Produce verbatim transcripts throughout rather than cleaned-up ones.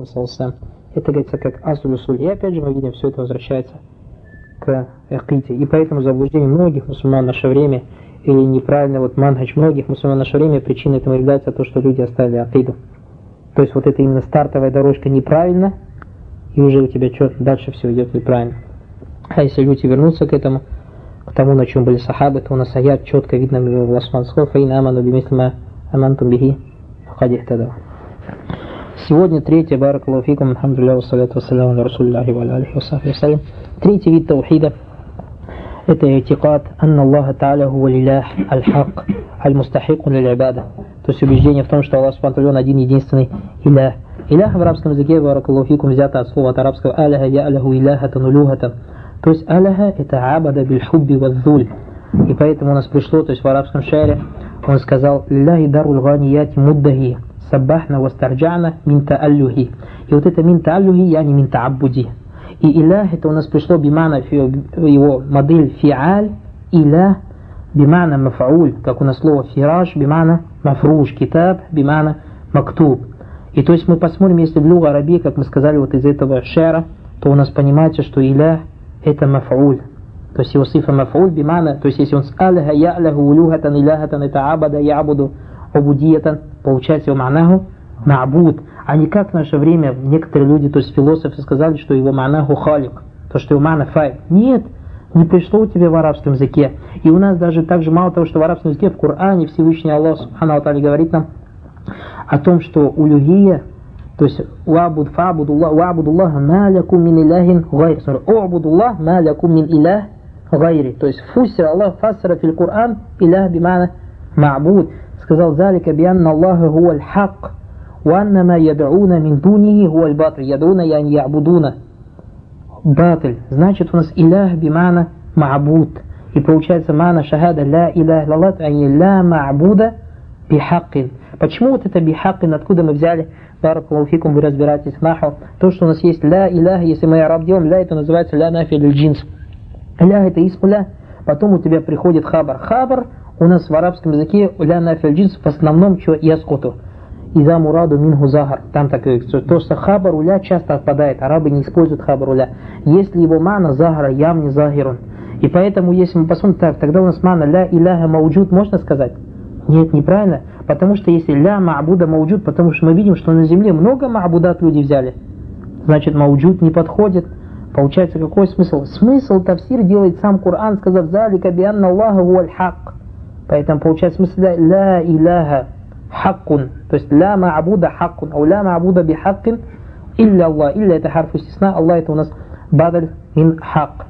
пророком, саллаллаху. Это говорится как асуль-усуль. И опять же мы видим, все это возвращается к акиде. И поэтому заблуждение многих мусульман в наше время, или неправильно вот манхадж многих мусульман в наше время, причиной этому является то, что люди оставили акиду. То есть вот это именно стартовая дорожка неправильно, и уже у тебя что, дальше все идет неправильно. А если люди вернутся к этому, к тому, на чем были сахабы, то у нас аят четко видно в Ласман слов, «Фаин аману бимислима амантум бихи факадих тадав». Сегодня третье, баракаллаху фикум, алхамдулилля, вассаляту вассаляму аля расулиллахи ва аля алихи вассахби вассалям. Третий вид таухида – это и'тикад, анна Аллаха та'аля хува лилях аль-хак, аль-мустахику лиль-ибада. То есть убеждение в том, что Аллах субхану ва тааля один единственный илях. Илях в арабском языке, баракаллаху фикум, взято от слова от арабского аляха я'ляху иляхатан улюхатан. То есть аляха – это абада биль-хубби ва-дзуль. И поэтому у нас пришло, то есть в арабском шаре, он сказал «Лилляхи дарул ганияти муддахи, саббахна вастарджана мин та'аллюхи». И вот это мин та'аллюхи, я не мин та'аббуди. И илях, это у нас пришло бимана, его модель фи'аль, илях, бимана мафауль, как у нас слово фираж, бимана мафруш, китаб, бимана мактуб. И то есть мы посмотрим, если в люга арабии, как мы сказали вот из этого шара, то у нас понимается, что илях это мафауль. То есть его сифа мафауль бимана, то есть если он с аляха я'ляху улюхатан иляхатан, это абада я'буду убудиятан, получается его манаху ма'буд. А не как в наше время некоторые люди, то есть философы сказали, что его манаху халик, то что его мана фай. Нет, не пришло у тебя в арабском языке. И у нас даже так же мало того, что в арабском языке, в Коране Всевышний Аллах Субхану ва Тааля говорит нам о том, что улюхия, то есть «Уабуд фа'будуллах, уабудуллах ма лякум мин иляхин гайр». «Уабудуллах ма лякум мин илях гайри». То есть фуссир Аллах фассара фил Коран илях бимана ма'буд. Сказал «Залика бианна Аллаха хуа аль-хак, ва анна ма яд'уна мин дунихи хуа аль-батл». Яд'уна яни я'будуна. Батль. Значит у нас илях бимана ма'буд. И получается мана шахада ла илях лаллах, а не ла ма'буда бихаккин. Почему вот это бихаккин, откуда мы взяли? Баракаллаху фикум, вы разбираетесь в наху. То, что у нас есть ля иляха, если мы араб делаем, ля это называется ля нафи аль-джинс. Ля это исм ля, потом у тебя приходит хабар. Хабар у нас в арабском языке ля нафи аль-джинс в основном что яскуту. Иза мураду минху захар. Там так говорится. То, что хабар у ля часто отпадает. Арабы не используют хабар у ля. Если его мана захара, явни захирун. И поэтому, если мы посмотрим так, тогда у нас мана ля иляха мауджуд, можно сказать? Нет, неправильно. Потому что если ля ма'буда мауджуд, потому что мы видим, что на земле много ма'будат люди взяли. Значит, мауджуд не подходит. Получается, какой смысл? Смысл тафсир делает сам Коран, сказав «Залика бианна Аллаха хуа аль-хак». Поэтому получается смысл «Ля иляха хаккун». То есть «Ля ма'буда хаккун». А «Ля ма'буда бихаккин» «Илля Аллах». «Илля» это харф истисна. «Аллах» это у нас «бадаль мин хак».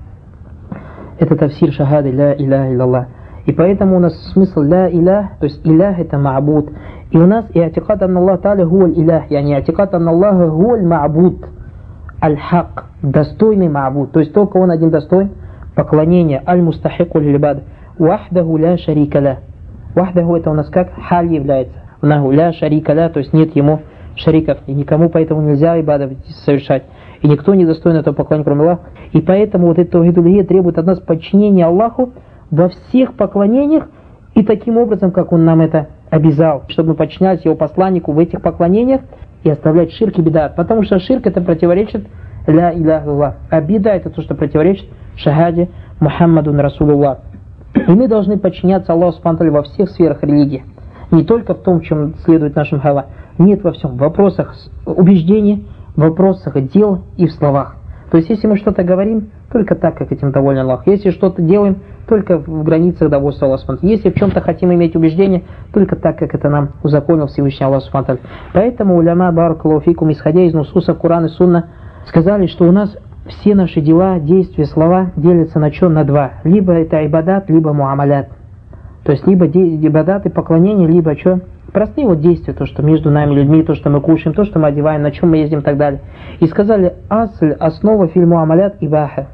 Это тафсир шахады «Ля иляха илlallah». И поэтому у нас смысл «ля илях», то есть «илях» это «ма'буд». И у нас «и'тикад анна Аллах та'аля хуа аль-илях», яни «и'тикад анна Аллаха хуа аль-ма'буд», аль-хак, достойный ма'буд. То есть только он один достоин поклонения, аль-мустахику лиль-ибад, вахдаху ля шарика ля. Вахдаху это у нас как халь является. Наху ля шарика ля, то есть нет ему шариков, и никому поэтому нельзя ибадат совершать. И никто не достоин этого поклонения, кроме Аллаха. И поэтому вот это таухид улухия требует от нас подчинения Аллаху во всех поклонениях, и таким образом, как Он нам это обязал, чтобы мы подчинялись Его посланнику в этих поклонениях и оставлять ширк и бидат. Потому что ширк это противоречит ля иляха илlallah, а бида это то, что противоречит шахаде Мухаммадун Расулуллах. И мы должны подчиняться Аллаху субхану ва тааля во всех сферах религии. Не только в том, в чем следует нашим хава. Нет, во всем. В вопросах убеждений, в вопросах дел и в словах. То есть, если мы что-то говорим, только так, как этим доволен Аллах. Если что-то делаем, только в границах довольства Аллаха. Если в чем-то хотим иметь убеждение, только так, как это нам узаконил Всевышний Аллах Субхану. Поэтому уляма баракаллаху фикум, исходя из нусусов Курана и Сунна, сказали, что у нас все наши дела, действия, слова делятся на что? На два. Либо это ибадат, либо муамалят. То есть, либо ибадат и поклонение, либо что? Простые вот действия, то, что между нами людьми, то, что мы кушаем, то, что мы одеваем, на чем мы ездим и так далее. И сказали, асль, основа филь муамалят ибаха.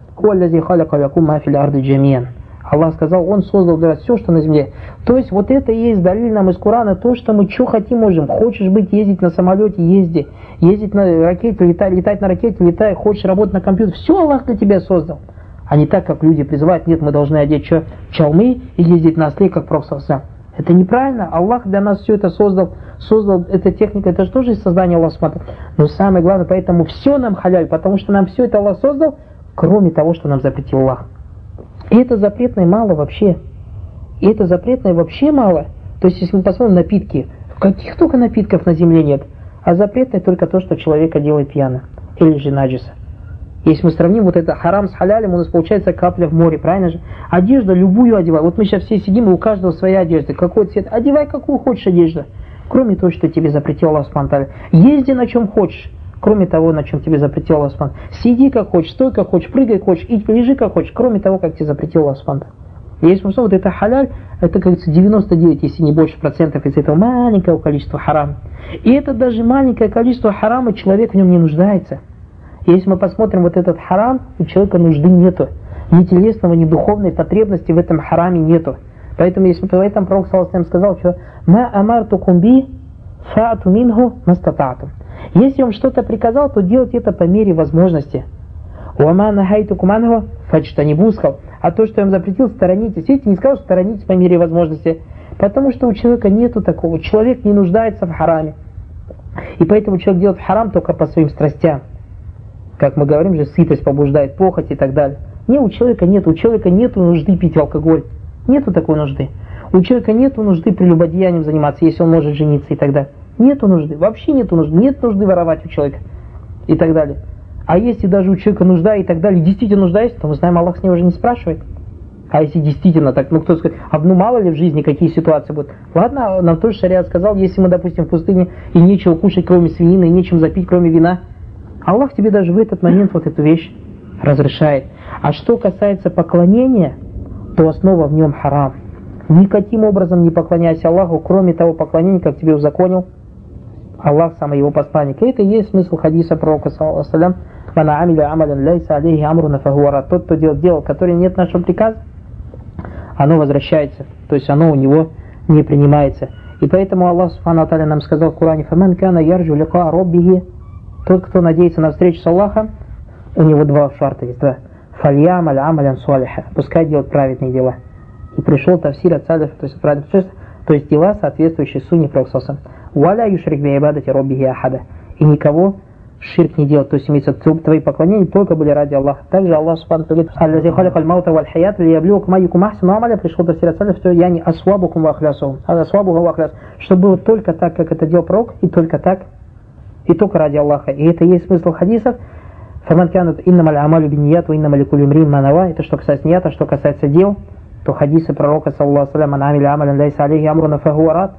Аллах сказал, Он создал для вас все, что на земле. То есть вот это и есть далиль нам из Корана, то, что мы что хотим можем. Хочешь быть, ездить на самолете, езди. Ездить на ракете, летать, летать на ракете, летай. Хочешь работать на компьютере, все Аллах для тебя создал. А не так, как люди призывают, нет, мы должны одеть что, чалмы и ездить на осле, как Пророк. Это неправильно. Аллах для нас все это создал создал, эта техника, это же тоже из создания Аллаха Субхану ва Тааля. Но самое главное, поэтому все нам халяль, потому что нам все это Аллах создал, кроме того, что нам запретил Аллах. И это запретное мало вообще. И это запретное вообще мало. То есть, если мы посмотрим напитки, каких только напитков на земле нет, а запретное только то, что человека делает пьяным, или же наджиса. Если мы сравним вот это харам с халялем, у нас получается капля в море, правильно же? Одежда любую одевай. Вот мы сейчас все сидим, и у каждого своя одежда. Какой цвет? Одевай какую хочешь одежду. Кроме того, что тебе запретил Аллах Субхану ва Тааля. Езди на чем хочешь. Кроме того, на чем тебе запретил Аллах Субхану ва Тааля. Сиди как хочешь, стой как хочешь, прыгай как хочешь, и лежи как хочешь. Кроме того, как тебе запретил Аллах Субхану ва Тааля. Если мы смотрим, вот это халяль, это, как говорится, девяносто девять, если не больше процентов из этого маленького количества харама. И это даже маленькое количество харама, человек в нем не нуждается. Если мы посмотрим вот этот харам, у человека нужды нету. Ни телесного, ни духовной потребности в этом хараме нету. Поэтому, если поэтому пророк саллаллаху алейхи ва саллям сказал, что «Ма амартукум би фаату минху мастататум». Если он что-то приказал, то делать это по мере возможности. «Уама нахайтукум анху фаджтанибу», сказал. А то, что я вам запретил, сторонитесь. Видите, не сказал, что сторонитесь по мере возможности. Потому что у человека нету такого. Человек не нуждается в хараме. И поэтому человек делает харам только по своим страстям. Как мы говорим же, сытость побуждает похоть и так далее. Не, у человека нет, у человека нет нужды пить алкоголь. Нету такой нужды. У человека нет нужды прелюбодеянием заниматься, если он может жениться и так далее. Нету нужды, вообще нету нужды. Нет нужды воровать у человека и так далее. А если даже у человека нужда и так далее, действительно нужда есть, то мы знаем, Аллах с него уже не спрашивает. А если действительно так, ну кто скажет, а ну мало ли в жизни какие ситуации будут. Ладно, нам тоже шариат сказал, если мы, допустим, в пустыне и нечего кушать, кроме свинины, и нечем запить, кроме вина, Аллах тебе даже в этот момент вот эту вещь разрешает. А что касается поклонения, то основа в нем харам. Никаким образом не поклоняйся Аллаху, кроме того поклонения, как тебе узаконил Аллах, сам его посланник. И это и есть смысл хадиса пророка, саллаллаху алейхи ва саллям, «Мана амиля амалян ляйса алейхи амруна фахуара». Тот, кто делает дело, которое нет нашего приказа, оно возвращается, то есть оно у него не принимается. И поэтому Аллах Субхану ва Тааля нам сказал в Коране: «Фаман кана ярджу лика роббихи». Тот, кто надеется на встречу с Аллахом, у него два шарта есть, два. «Фальямаль амалян суалиха», пускай делает праведные дела. И пришел тавсир от салиф, то есть праведных, то есть дела, соответствующие сунне пророка саллаллаху алейхи ва саллям. «Валя юшрик би ибадати роббихи ахада». И никого ширк не делать, то есть имеется твои поклонения только были ради Аллаха. Также Аллах Субхану ва Тааля говорит: «Аллази халикаль маута валь хаят лияблюкум айюкум ахсану амаля». Пришел тавсир от салиф, что я не асвабукум ва ахлясухум, а асвабухум ва ахляс, чтобы было только так, как это делал пророк, и только так, и только ради Аллаха. И это и есть смысл хадисов. «Фаман канат иннамаль амалю бинният ва иннамаль ликулли имриин ма нава». Это что касается нията, что касается дел, то хадисы пророка, саллаллаху алейхи ва саллям: «Ман амиля амалян ляйса алейхи амруна фахуа рад,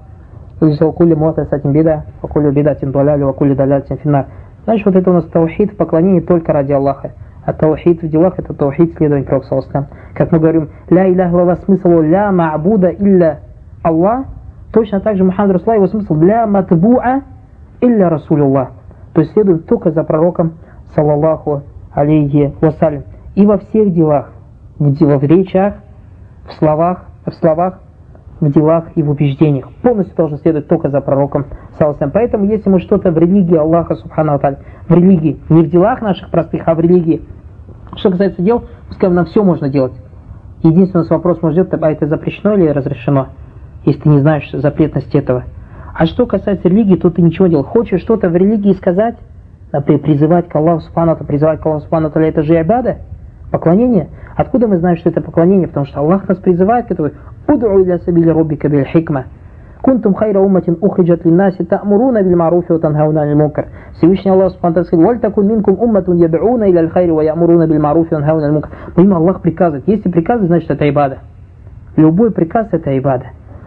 ва кулли мухдасатин бида, ва кулли бидатин даляль, ва кулли далялятин финнар». Значит, вот это у нас таухид в поклонении только ради Аллаха. А таухид в делах — это таухид следования пророка, саллаллаху алейхи ва саллям. Как мы говорим, ля илляха илlallah, смысл ля ма'буда илля Аллах, точно так же Мухаммад Расулуллах, его смысл ля матбуа илля Расулуллах. То есть следует только за пророком, саллаллаху алейхи вассалям. И во всех делах, в, делах, в речах, в словах, в словах, в делах и в убеждениях. Полностью должен следовать только за пророком, саллаллаху алейхи. Поэтому, если мы что-то в религии Аллаха, субхану ва тааля, в религии, не в делах наших простых, а в религии, что касается дел, пускай нам все можно делать. Единственный вопрос может быть, а это запрещено или разрешено, если ты не знаешь запретность этого. А что касается религии, то ты ничего не делал. Хочешь что-то в религии сказать, например, призывать к Аллаху субхану ва тааля, призывать к Аллаху субхану ва тааля, это же ибада, поклонение. Откуда мы знаем, что это поклонение? Потому что Аллах нас призывает к этому. «Уд'у иля сабили роббика биль хикма. Кунтум хайра умматин ухриджат линнаси та'муруна биль ма'руфи ва танхауна аниль мункар». Всевышний Аллах субхану ва тааля сказал: «Валь такун минкум умматун яд'уна иля аль-хайри ва я'муруна биль ма'руфи ва танхауна аниль мункар». Но им Аллах приказывает. Если приказывает, значит это ибада. Любой приказ — это ибада.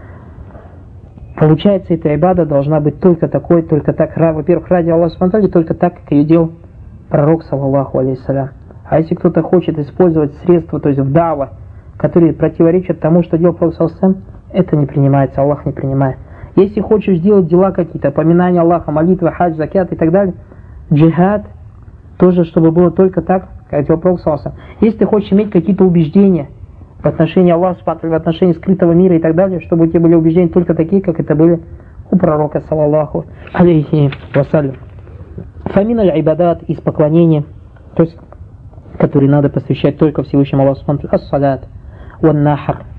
Получается, эта ибада должна быть только такой, только так, во-первых, ради Аллаха субхану ва тааля, только так, как ее делал пророк, саллаллаху алейхи ва саллям. А если кто-то хочет использовать средства, то есть в дава, которые противоречат тому, что делал пророк, саллаллаху алейхи ва саллям, это не принимается, Аллах не принимает. Если хочешь делать дела какие-то, поминания Аллаха, молитвы, хадж, закят и так далее, джихад, тоже, чтобы было только так, как делал пророк, саллаллаху алейхи ва саллям. Если ты хочешь иметь какие-то убеждения в отношении Аллаха, в отношении скрытого мира и так далее, чтобы у тебя были убеждения только такие, как это были у пророка, саллаллаху алейхи ва саллям. Фамин аль-ибадат, из поклонения, то есть которые надо посвящать только Всевышнему Аллаху субхану ва тааля, ас-салят, ван-нахр,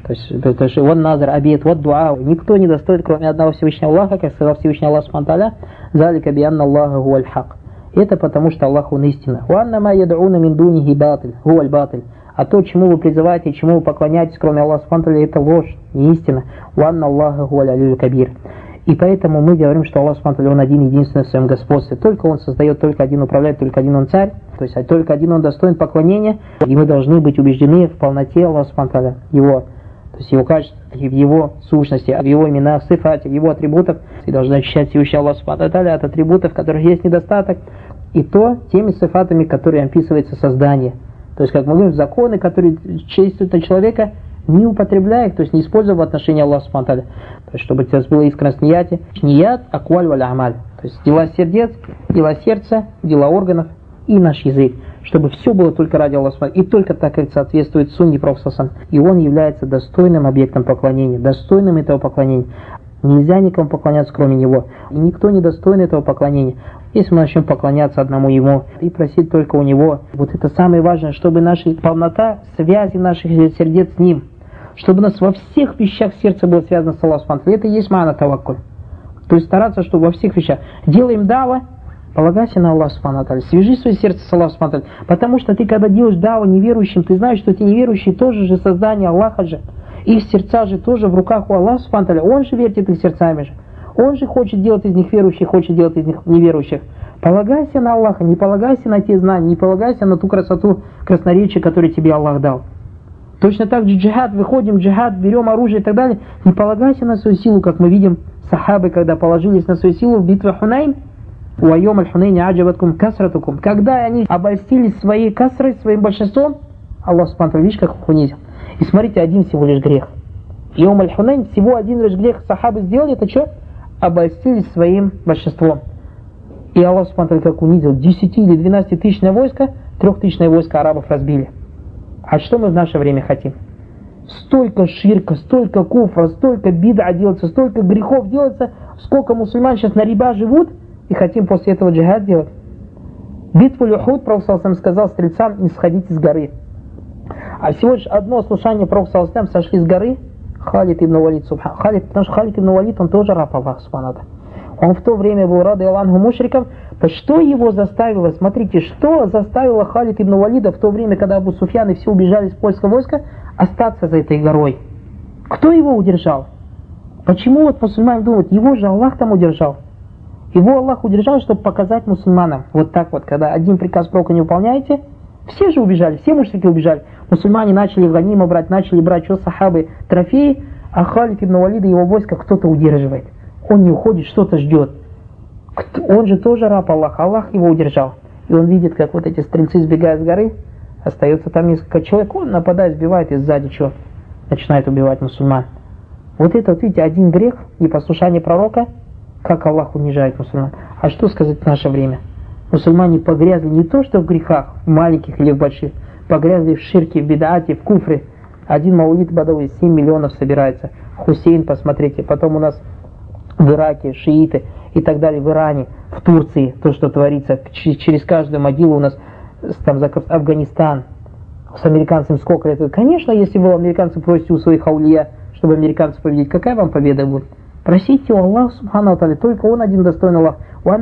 То есть, то есть вот назар, обед, вот дуа. Никто не достоин, кроме одного Всевышнего Аллаха, как сказал Всевышний Аллах субхану ва тааля, «Залика бианна Аллаха гуаль хак». Это потому, что Аллах Он истина. «Ванна ма ядауна мин дунихи батиль, гуаль батиль». А то, чему вы призываете, чему вы поклоняетесь, кроме Аллаха субхану ва тааля, это ложь, не истина. «Ванна Аллаха гуаль алиль кабир». И поэтому мы говорим, что Аллах субхану ва тааля, Он один единственный в своем господстве. Только Он создает, только один управляет, только один Он царь. То есть только один Он достоин поклонения. И мы должны быть убеждены в полноте Аллаха субхану ва тааля, Его, то есть Его качеств, в Его сущности, в Его именах, в сифате, в Его атрибутах. И должны очищать Всевышний Аллах субхану ва тааля от атрибутов, в которых есть недостаток. И то теми сифатами, которые описывается создание. То есть, как мы говорим, законы, которые действуют на человека, не употребляя их, то есть не используя в отношении Аллаха субхану ва тааля. То есть, чтобы у тебя была искренность в нияте. Ният, акваль валь амаль. То есть, дела сердец, дела сердца, дела органов и наш язык. Чтобы все было только ради Аллаха субхану ва тааля. И только так, как соответствует сунне Пророка. И он является достойным объектом поклонения, достойным этого поклонения. Нельзя никому поклоняться, кроме Него. И никто не достоин этого поклонения. Если мы начнем поклоняться одному Ему и просить только у Него, вот это самое важное, чтобы наша полнота связи наших сердец с Ним, чтобы у нас во всех вещах сердце было связано с Аллахом субхану ва тааля. Это и есть ма'на таваккуль. То есть стараться, чтобы во всех вещах. Делаем дава, полагайся на Аллаха субхану ва тааля. Свяжи свое сердце с Аллахом субхану ва тааля. Потому что ты, когда делаешь даву неверующим, ты знаешь, что эти неверующие тоже же создание Аллаха же. Их сердца же тоже в руках у Аллаха субхану ва тааля. Он же вертит их сердцами же. Он же хочет делать из них верующих, хочет делать из них неверующих. Полагайся на Аллаха, не полагайся на те знания, не полагайся на ту красоту красноречия, которую тебе Аллах дал. Точно так же джихад, выходим в джихад, берем оружие и так далее. Не полагайся на свою силу, как мы видим сахабы, когда положились на свою силу в битве Хунайн. Уайом аль-Хунайни аджабаткум касратукум. Когда они обольстились своей касрой, своим большинством, Аллах субхану ва тааля, видишь, как их унизил. И смотрите, один всего лишь грех. Йом аль-Хунайн, всего один лишь грех сахабы сделали, это что? Обольстились своим большинством. И Аллах субхану ва тааля как унизил. десяти или двенадцатитысячное войско, трехтысячное войско арабов разбили. А что мы в наше время хотим? Столько ширка, столько куфра, столько бид'a делается, столько грехов делается, сколько мусульман сейчас на риба живут, и хотим после этого джихад делать. Битву Ухуд Пророк сказал стрельцам: не сходите с горы. А всего лишь одно слушание Пророка сошли с горы Халид ибн Валид, субхан. Халид, потому что Халид ибн Валид, он тоже раб Аллаха субхану ва тааля. Он в то время был рады Аллаху мушриком. Что его заставило, смотрите, что заставило Халид ибн Валида в то время, когда Абу Суфьян и все убежали из польского войска, остаться за этой горой? Кто его удержал? Почему вот мусульмане думают, его же Аллах там удержал? Его Аллах удержал, чтобы показать мусульманам. Вот так вот, когда один приказ пророка не выполняете, все же убежали, все мушрики убежали. Мусульмане начали в ганима брать, начали брать, что сахабы, трофеи, а Халид ибн Валид и его войско кто-то удерживает. Он не уходит, что-то ждет. Он же тоже раб Аллаха, Аллах его удержал. И он видит, как вот эти стрельцы сбегают с горы, остается там несколько человек, он нападает, сбивает и сзади что? Начинает убивать мусульман. Вот это, вот видите, один грех, непослушание пророка, как Аллах унижает мусульман. А что сказать в наше время? Мусульмане погрязли не то, что в грехах, в маленьких или в больших, погрязли в ширке, в бид'ате, в куфре. Один маулид бадавий, семь миллионов собирается. Хусейн, посмотрите, потом у нас в Ираке, шииты и так далее, в Иране, в Турции, то, что творится, через каждую могилу у нас, там, Афганистан, с американцами сколько это? Конечно, если вы американцы просите у своих аулия, чтобы американцев победить, какая вам победа будет? Просите у Аллаха субхану ва тааля, только Он один достоин Аллах.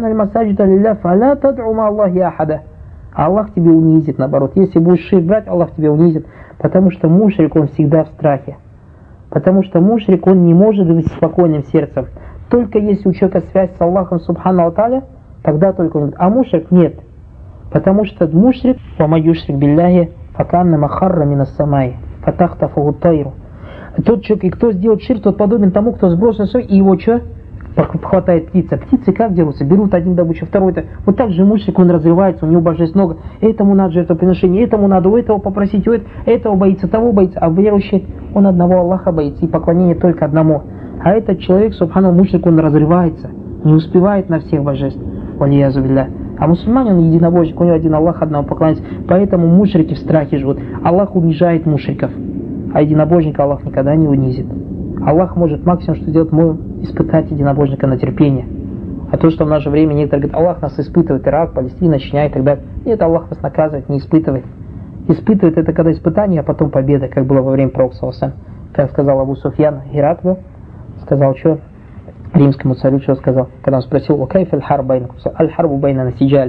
Аллах тебе унизит, наоборот. Если будешь ширк брать, Аллах тебе унизит. Потому что мушрик, он всегда в страхе. Потому что мушрик, он не может быть спокойным сердцем. Только если у человека связь с Аллахом субхану ва тааля, тогда только он. А мушрик нет. Потому что мушрик, وَمَا يُشْرِكْ بِاللَّهِ فَكَأَنَّمَا خَرَّ مِنَ السَّمَاءِ فَتَخْطَفُهُ الطَّيْرُ. Тот человек, и кто сделает ширк, тот подобен тому, кто сбросил все, и его что? Хватает птица. Птицы как дерутся? Берут один добычу, второй-то. Вот так же мушрик, он развивается, у него божеств много. Этому надо жертвоприношение, этому надо у этого попросить, у этого боится, того боится. А верующий, он одного Аллаха боится, и поклонение только одному. А этот человек, субхану, мушрик, он разрывается, не успевает на всех божеств. Валиязу билля. А мусульманин, он единобожник, у него один Аллах, одного поклоняется. Поэтому мушрики в страхе живут. Аллах унижает мушриков, а единобожника Аллах никогда не унизит. Аллах может максимум, что сделать, мой испытать единобожника на терпение. А то, что в наше время некоторые говорят, Аллах нас испытывает, Ирак, Палестина, Чечня и так далее. Нет, Аллах вас наказывает, не испытывает. Испытывает это когда испытание, а потом победа, как было во время Пророка. как сказал Абу Суфьян Гераклу, сказал, что римскому царю, что сказал, когда он спросил: «Окей, аль-харб байнакум?» «Аль-харбу байнана сиджаль».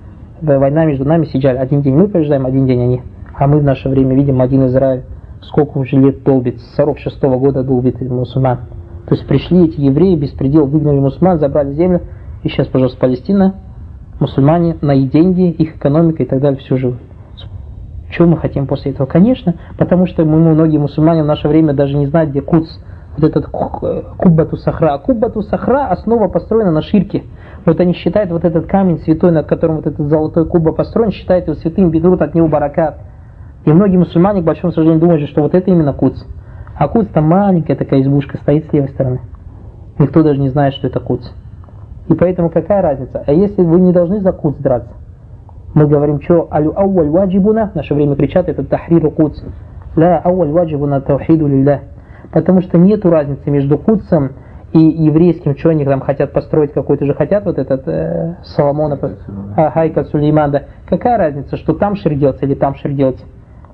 Война между нами сиджаль. Один день мы побеждаем, один день они. А мы в наше время видим один Израиль, сколько уже лет долбит, с сорок шестого года долбит мусульман. То есть пришли эти евреи, беспредел, выгнали мусульман, забрали землю, и сейчас, пожалуйста, Палестина, мусульмане на их деньги, их экономика и так далее, все живут. Чего мы хотим после этого? Конечно, потому что мы, многие мусульмане в наше время даже не знают, где Кудс. Вот этот Куббату Сахра. Куббату Сахра основа построена на ширке. Вот они считают вот этот камень святой, над которым вот этот золотой кубба построен, считают его святым, берут от него баракат. И многие мусульмане, к большому сожалению, думают, что вот это именно Кудс. А Кудс там маленькая такая избушка, стоит с левой стороны. Никто даже не знает, что это Кудс. И поэтому какая разница? А если вы не должны за Кудс драться? Мы говорим, что алю ауаль ваджибуна, в наше время кричат, это тахриру Кудс. Ла ауаль ваджибуна таухиду лиллах. Потому что нету разницы между Кудсом и еврейским, что они там хотят построить, какой-то же хотят, вот этот э, Соломона, а, Хайка Сулейман, да. Какая разница, что там ширк делается или там ширк делается?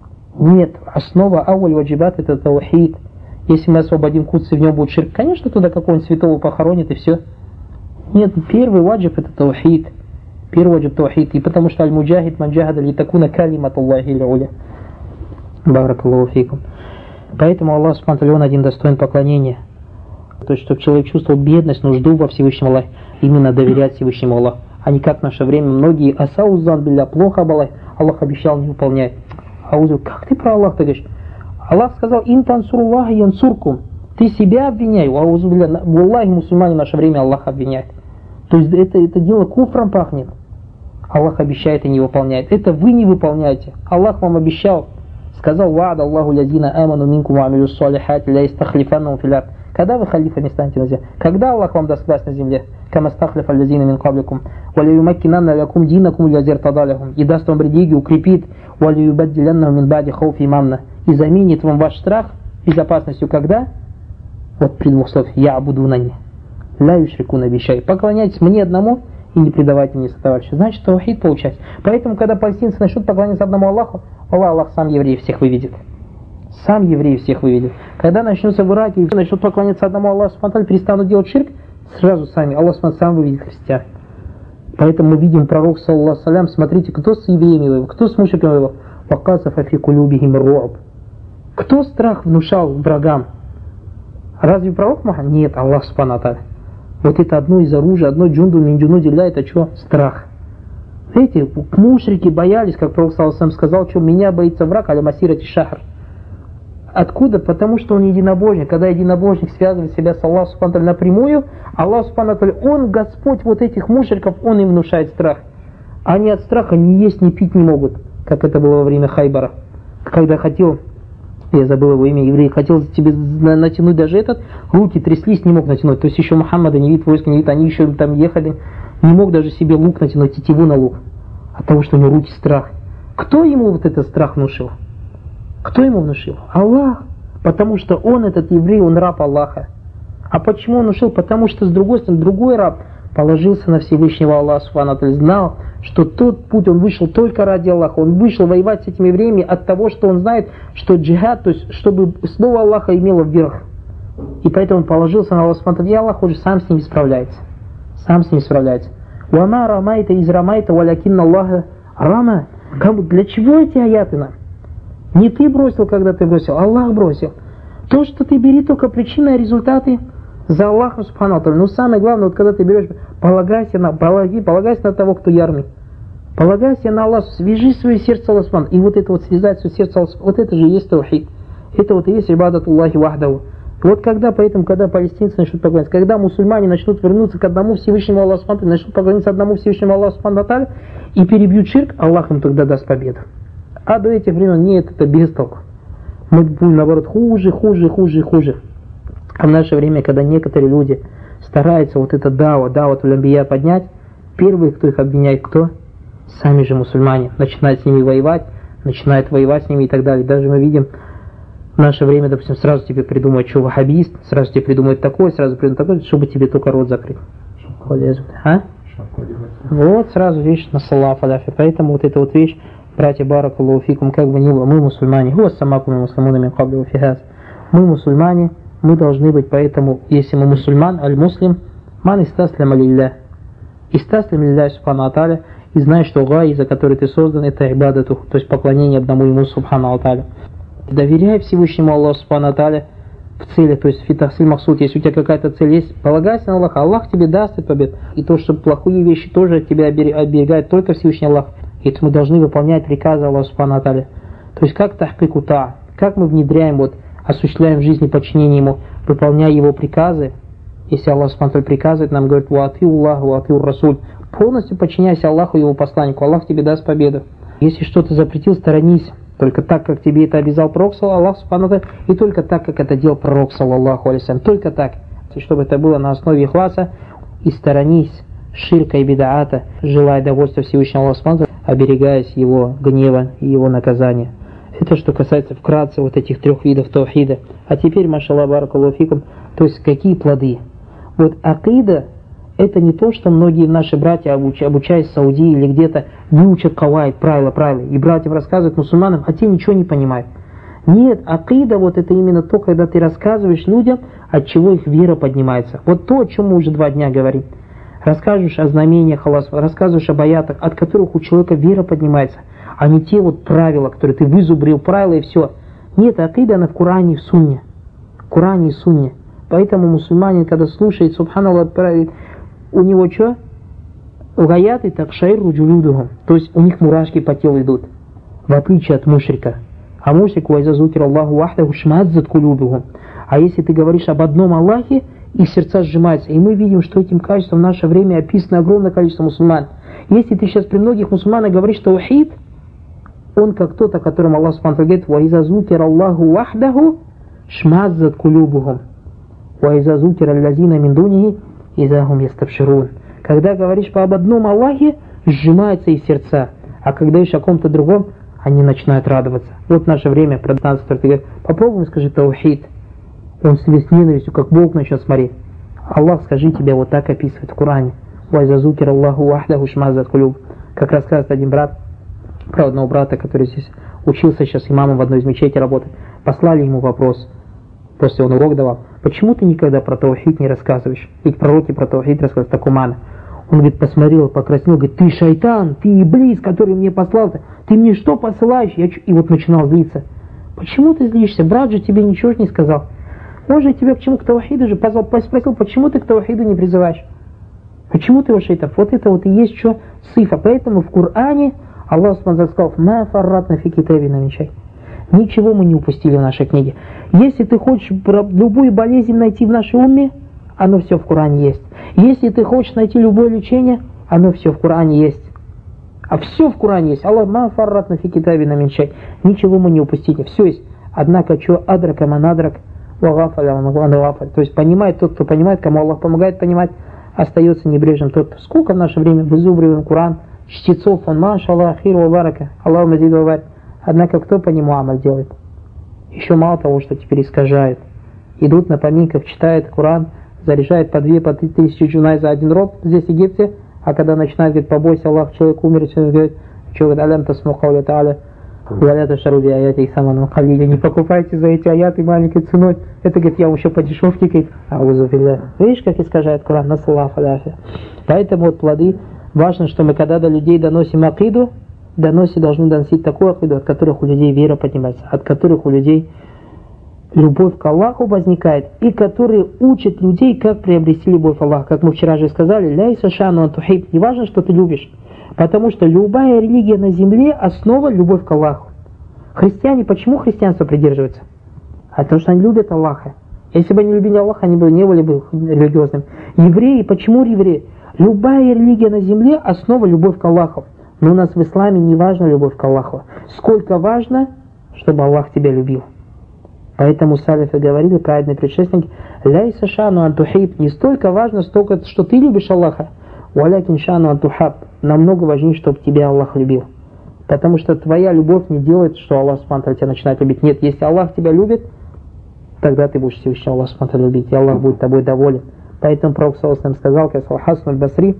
Нет, основа ауаль ваджибат это таухид. Если мы освободим Кудс и в нем будет ширк, конечно, туда какого-нибудь святого похоронит и все. Нет, первый ваджиб это таухид. Первый ваджиб таухид. И потому что аль-муджахид манджахада ли такуна калимат Аллахи л'уля. Баракаллаху фикум. Поэтому Аллах Субхану он один достоин поклонения. То есть, чтобы человек чувствовал бедность, нужду во Всевышнем Аллахе, именно доверять Всевышнему Аллаху. А не как в наше время многие асаузан билля, плохо об Аллахе, Аллах обещал, не выполняет. Аузу, как ты про Аллаха говоришь? Аллах сказал: «Ин тансуруллаха янсуркум». Ты себя обвиняй. Аузу билля, валлахи, мусульмане в наше время Аллах обвиняет. То есть это, это дело куфром пахнет. Аллах обещает и не выполняет. Это вы не выполняете. Аллах вам обещал. Сказал: «Ва'ада Аллаху лязина аману минкум ва амилю ссалихати ля истахлифаннахум фил ард». Когда вы халифами станете на земле? Когда Аллах вам даст власть на земле? Кама стахлифа лязина мин кабликум. Ва ля юмаккинанна лякум динакум ля зиртадалихум. И даст вам религию, укрепит. Ва ля юбаддиляннаху мин ба'ди хауфи имамна. И заменит вам ваш страх безопасностью. Когда? Вот при двух словах. Я абудунани. Ля юшрикуна бишай. Поклоняйтесь мне одному и не предавайте мне сотоварища. Значит, таухид получать. Поэтому, когда палестинцы начнут поклоняться одному Аллаху, Аллах, Аллах сам евреев всех выведет. Сам евреев всех выведет. Когда начнутся в Ираке и начнут поклоняться одному Аллаху Субхану, перестанут делать ширк, сразу сами Аллах Субхану сам выведет христиан. Поэтому мы видим пророк, саллаллаху алейхи, смотрите, кто с евреями воевал, кто с мушриками воевал. Ваказафа фи кулюбихим ру'б. Кто страх внушал врагам? Разве пророк Мухаммад? Нет, Аллах Субхану. Вот это одно из оружия, одно джунду минджуну дилля, это что? Страх. Видите, мушрики боялись, как пророк саллаллаху сказал, что меня боится враг, аля масирати шахр. Откуда? Потому что он единобожник. Когда единобожник связывает себя с Аллахом Субхану напрямую, Аллах Субхану, он Господь вот этих мушриков, он им внушает страх. Они от страха ни есть, ни пить не могут, как это было во время Хайбара. Когда хотел, я забыл его имя, еврей, хотел тебе натянуть даже этот, руки тряслись, не мог натянуть. То есть еще Мухаммада не видит, войска не видит, они еще там ехали, не мог даже себе лук натянуть, тетиву на лук. От того, что у него руки страх. Кто ему вот этот страх внушил? Кто ему внушил? Аллах. Потому что он, этот еврей, он раб Аллаха. А почему он внушил? Потому что, с другой стороны, другой раб положился на Всевышнего Аллаха Субхану, знал, что тот путь он вышел только ради Аллаха. Он вышел воевать с этими евреями от того, что он знает, что джихад, то есть, чтобы слово Аллаха имело вверх. И поэтому он положился на Аллаха Субхану, и Аллах уже сам с ними справляется. Сам с ними справляется. «Вама рамайта из рамайта, валякинна Аллаха рама». Для чего эти аяты нам? Не ты бросил, когда ты бросил, Аллах бросил. То, что ты бери только причины, а результаты за Аллахом Субхану. Но самое главное, вот когда ты берешь, полагайся на, полаги, полагайся на того, кто ярмый. Полагайся на Аллах, свяжи свое сердце Аллаху Субхану. И вот это вот связать свое сердце Аллаху, вот это же и есть таухид. Это вот и есть ибадатуллахи вахдаху. Вот когда, поэтому, когда палестинцы начнут поклоняться, когда мусульмане начнут вернуться к одному Всевышнему Аллаху Субхану, начнут поклоняться одному Всевышнему Аллаху Субхану и перебьют ширк, Аллах им тогда даст победу. А до этих времен нет, это без толку. Мы будем, наоборот, хуже, хуже, хуже, хуже. А в наше время, когда некоторые люди стараются вот это даwa, даwa тулямбия поднять, первые, кто их обвиняет, кто? Сами же мусульмане. Начинают с ними воевать, начинают воевать с ними и так далее. Даже мы видим, в наше время, допустим, сразу тебе придумают, что ваххабист, сразу тебе придумают такое, сразу придумают такое, чтобы тебе только рот закрыть. А? Вот, сразу, видишь, на салаф аляфи. Поэтому вот эта вот вещь, братья, баракаллаху фикум, как бы ни было, мы мусульмане, хуа самакум мусульманами кабли фихаз. Мы мусульмане, мы должны быть, поэтому, если мы мусульман, аль-муслим, ман истаслям лилля. Истаслям лилля субхану аталя, и знай, что гай, за который ты создан, это ибадату, то есть поклонение одному ему субхану аталя. Доверяй Всевышнему Аллаху субхану аталя в цели, то есть фитахсиль махсуд, если у тебя какая-то цель есть, полагайся на Аллаха, Аллах тебе даст эту победу. И то, что плохие вещи тоже от тебя оберегает только Всевышний Аллах. И мы должны выполнять приказы Аллаха субхану аталя. То есть как тахкику та, как мы внедряем, вот, осуществляем в жизни подчинение ему, выполняя его приказы. Если Аллах субхану аталя приказывает, нам говорит: «Ва атиу Аллах, ва атиу Расуль». Полностью подчиняйся Аллаху и его посланнику, Аллах тебе даст победу. Если что-то запретил, сторонись. Только так, как тебе это обязал пророк, Аллах субхану аталя, и только так, как это делал пророк, саллаллаху алейхи ва саллям. Только так. И чтобы это было на основе ихласа, и сторонись ширка и бидаата, желая довольства Всевышнего Аллаха субхану аталя, оберегаясь его гнева и его наказания. Это что касается вкратце вот этих трех видов таухида. А теперь, машаллах, баракаллаху фикум, то есть какие плоды? Вот акида — это не то, что многие наши братья, обучаясь в Саудии или где-то, не учат кавайд, правила, правила. И братьям рассказывают мусульманам, а те ничего не понимают. Нет, акида вот это именно то, когда ты рассказываешь людям, от чего их вера поднимается. Вот то, о чем мы уже два дня говорим. Рассказываешь о знамениях Аллаха, рассказываешь об аятах, от которых у человека вера поднимается, а не те вот правила, которые ты вызубрил, правила и все. Нет, акида она в Коране и в Сунне. В Коране и Сунне. Поэтому мусульманин, когда слушает, субханаллах, у него что? Угаяты так шайру джулюдухум. То есть у них мурашки по телу идут. В отличие от мушрика. А мушрик вайза зукир Аллаху вахдаху шмаззат кулюбухум. А если ты говоришь об одном Аллахе, их сердца сжимаются. И мы видим, что этим качеством в наше время описано огромное количество мусульман. Если ты сейчас при многих мусульманах говоришь таухид, он как тот, о котором Аллах субхану говорит: вайза зукир Аллаху вахдаху шмаззат кулюбухум. Вайза зукир аллазина мин дунихи изахум ястабширун. Когда говоришь об одном Аллахе, сжимаются их сердца, а когда говоришь о ком-то другом, они начинают радоваться. Вот наше время, продавец, ты говорит: попробуй, скажи таухид. Он с ненавистью, как Бог, начнет смотреть. Аллах, скажи, тебя вот так описывает в Коране. Вайза зукир Аллаху вахдаху шмаззат кулюб. Как рассказывает один брат, про одного брата, который здесь учился сейчас имамом в одной из мечетей работать. Послали ему вопрос, после он урок давал: почему ты никогда про таухид не рассказываешь? Ведь пророки про таухид рассказывают так умано. Он, говорит, посмотрел, покраснел, говорит: ты шайтан, ты иблис, который мне послал, ты мне что посылаешь? Я... И вот начинал злиться. Почему ты злишься? Брат же тебе ничего не сказал. Он же тебя к чему? К таухиду же позвал, спросил, почему ты к таухиду не призываешь? Почему ты его шайтан? Вот это вот и есть что сифа. Поэтому в Коране Аллах сказал: «Ма фарратна фи китаби мин шай». Ничего мы не упустили в нашей книге. Если ты хочешь любую болезнь найти в нашей умме, оно все в Коране есть. Если ты хочешь найти любое лечение, оно все в Коране есть. А все в Коране есть. Аллах ма фарратна фи китаби мин шай. Ничего мы не упустили. Все есть. Однако, что адрака манадрак, вагафаля вагафаль. То есть понимает тот, кто понимает, кому Аллах помогает понимать, остается небрежным тот, кто. Сколько в наше время вызубриваем Коран, чтецов, он машаллах, хир ва барака, Аллаху мазид ва барак. Однако кто по нему амаль делает? Еще мало того, что теперь искажают. Идут на поминках, читают Коран, заряжают по две, по три тысячи джунай за один роб здесь в Египте, а когда начинают говорить: побойся Аллах, человек умер, и все говорит: что говорит, алям тасму кауля тааля, валята шаруби аяти их саману калили, не покупайте за эти аяты маленькой ценой. Это, говорит, я вам еще по дешевке, говорит, аузуфилля. Видишь, как искажает Коран, насаллах аляфи. Поэтому вот плоды, важно, что мы когда до людей доносим акиду, доноси должны доносить такую акиду, от которых у людей вера поднимается, от которых у людей любовь к Аллаху возникает, и которые учат людей, как приобрести любовь к Аллаху. Как мы вчера же сказали, ляйса шану антухиб, не важно, что ты любишь, потому что любая религия на земле основа любовь к Аллаху. Христиане, почему христианство придерживаются? А то, что они любят Аллаха. Если бы они любили Аллаха, они бы не были бы религиозными. Евреи, почему евреи? Любая религия на земле основа любовь к Аллаху. Но у нас в исламе не важна любовь к Аллаху. Сколько важно, чтобы Аллах тебя любил. Поэтому салифы говорили, праведные предшественники: «Ляйса шану антухиб». Не столько важно, столько, что ты любишь Аллаха. «Валякин шану антухаб». Намного важнее, чтобы тебя Аллах любил. Потому что твоя любовь не делает, что Аллах субхану тебя начинает любить. Нет, если Аллах тебя любит, тогда ты будешь Всевышний Аллах субхану любить, и Аллах будет тобой доволен. Поэтому Пророк саллаллаху алейхи ва саллям сказал, как сказал Хасан аль-Басри,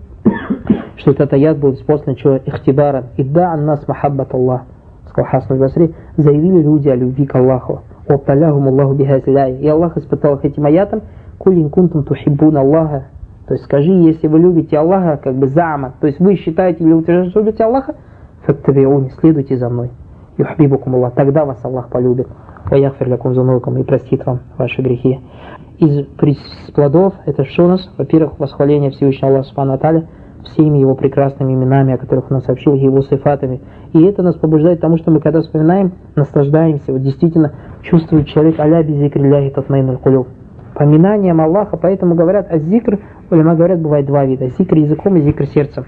что этот аят будет исполнен ихтибаран. «Идда ан нас махаббат Аллах». Сказал Хасан аль-Басри: заявили люди о любви к Аллаху. وَابْتَلَاهُمُ اللَّهُ بِهَذِهِ الْآيَةِ. И Аллах испытал их этим аятом. «Куль ин кунтум тухиббуна Аллаха». То есть скажи, если вы любите Аллаха, как бы зама, то есть вы считаете или утверждаете, что любите Аллаха, фаттабиуни, следуйте за мной. Юхбибукум Аллах, тогда вас Аллах полюбит. Ваяхфир лякум зунукум, и простит вам ваши грехи. Из плодов, это что у нас? Во-первых, восхваление Всевышнего Аллаха Субхану ва Тааля всеми его прекрасными именами, о которых он нас сообщил, его сифатами. И это нас побуждает к тому, что мы когда вспоминаем, наслаждаемся, вот действительно чувствует человек аля бизикрилляхи татмаиннуль кулюб. Поминанием Аллаха, поэтому говорят, а зикр, улема говорят, бывает два вида, зикр языком и зикр сердцем.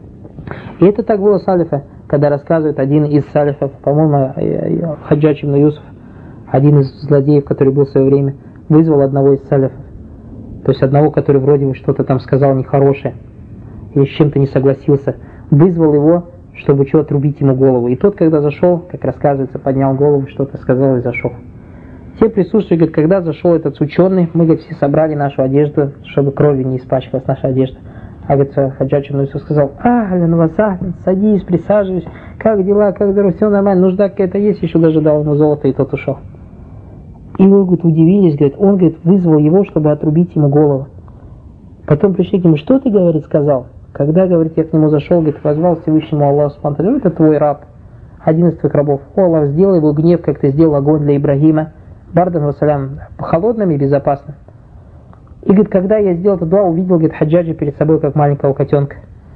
И это так было салифа, когда рассказывает один из салифов, по-моему, Хаджадж ибн Юсуф, один из злодеев, который был в свое время, вызвал одного из салифов, то есть одного, который вроде бы что-то там сказал нехорошее, или с чем-то не согласился, вызвал его, чтобы что, отрубить ему голову. И тот, когда зашел, как рассказывается, поднял голову, что-то сказал и зашел. Те присутствующие, говорят, когда зашел этот ученый, мы, говорит, все собрали нашу одежду, чтобы кровью не испачкалась наша одежда. А, говорит, Хаджадж ибн Юсуф сказал: «Ахлян васахлян, садись, присаживайся, как дела, как здорово, все нормально, нужда какая-то есть», еще даже дал ему золото, и тот ушел. И вы, говорит, удивились, говорит, он, говорит, вызвал его, чтобы отрубить ему голову. Потом пришли к нему: «Что ты, говорит, сказал?» Когда, говорит, я к нему зашел, говорит, позвал Всевышнему Аллаху Субхану ва Тааля: «Это твой раб, один из твоих рабов. О, Аллах, сделай его гнев, как ты сделал огонь для Ибрагима, бардан вассалям, холодным и безопасным». И, говорит, когда я сделал эту дуа, увидел, говорит, Хаджаджа перед собой, как маленького котенка.